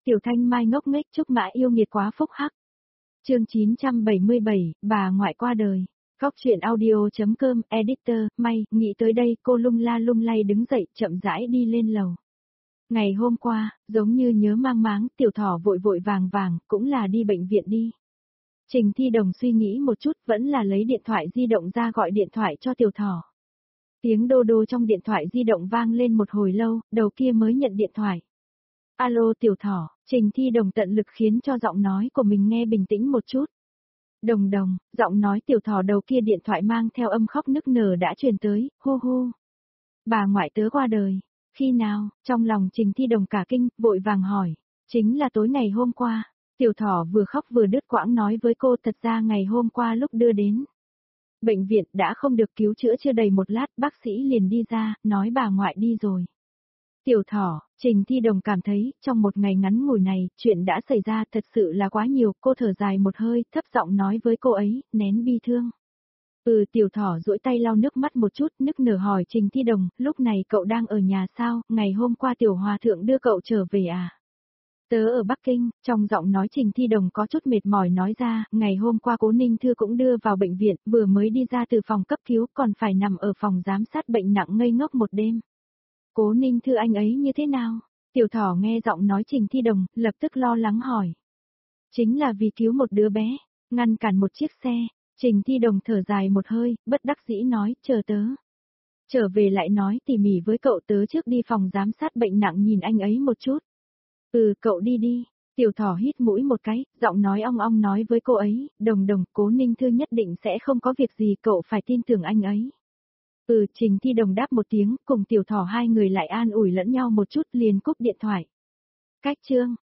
Tiểu Thanh Mai ngốc nghếch Trúc Mã yêu nghiệt quá phúc hắc. Chương 977, bà ngoại qua đời. Góc truyện audio.com, editor, May, nghĩ tới đây cô lung la lung lay đứng dậy chậm rãi đi lên lầu. Ngày hôm qua, giống như nhớ mang máng, Tiểu Thỏ vội vội vàng vàng, cũng là đi bệnh viện đi. Trình Thi Đồng suy nghĩ một chút vẫn là lấy điện thoại di động ra gọi điện thoại cho Tiểu Thỏ. Tiếng đô đô trong điện thoại di động vang lên một hồi lâu, đầu kia mới nhận điện thoại. Alo Tiểu Thỏ, Trình Thi Đồng tận lực khiến cho giọng nói của mình nghe bình tĩnh một chút. Đồng đồng, giọng nói Tiểu Thỏ đầu kia điện thoại mang theo âm khóc nức nở đã truyền tới, hu hu. Bà ngoại tớ qua đời, khi nào, trong lòng Trình Thi Đồng cả kinh, vội vàng hỏi, chính là tối ngày hôm qua. Tiểu Thỏ vừa khóc vừa đứt quãng nói với cô thật ra ngày hôm qua lúc đưa đến bệnh viện đã không được cứu chữa chưa đầy một lát bác sĩ liền đi ra, nói bà ngoại đi rồi. Tiểu Thỏ, Trình Thi Đồng cảm thấy, trong một ngày ngắn ngủi này, chuyện đã xảy ra thật sự là quá nhiều, cô thở dài một hơi, thấp giọng nói với cô ấy, nén bi thương. Tiểu Thỏ duỗi tay lau nước mắt một chút, nức nở hỏi Trình Thi Đồng, lúc này cậu đang ở nhà sao, ngày hôm qua Tiểu Hòa Thượng đưa cậu trở về à? Tớ ở Bắc Kinh, trong giọng nói Trình Thi Đồng có chút mệt mỏi nói ra, ngày hôm qua Cố Ninh Thư cũng đưa vào bệnh viện, vừa mới đi ra từ phòng cấp cứu còn phải nằm ở phòng giám sát bệnh nặng ngây ngốc một đêm. Cố Ninh Thư anh ấy như thế nào? Tiểu Thỏ nghe giọng nói Trình Thi Đồng, lập tức lo lắng hỏi. Chính là vì cứu một đứa bé, ngăn cản một chiếc xe, Trình Thi Đồng thở dài một hơi, bất đắc dĩ nói, chờ tớ. Trở về lại nói tỉ mỉ với cậu tớ trước đi phòng giám sát bệnh nặng nhìn anh ấy một chút. Cậu đi đi. Tiểu Thỏ hít mũi một cái, giọng nói ong ong nói với cô ấy, đồng đồng, Cố Ninh Thư nhất định sẽ không có việc gì, cậu phải tin tưởng anh ấy. Trình Thi Đồng đáp một tiếng, cùng Tiểu Thỏ hai người lại an ủi lẫn nhau một chút liền cúp điện thoại. Cách chương.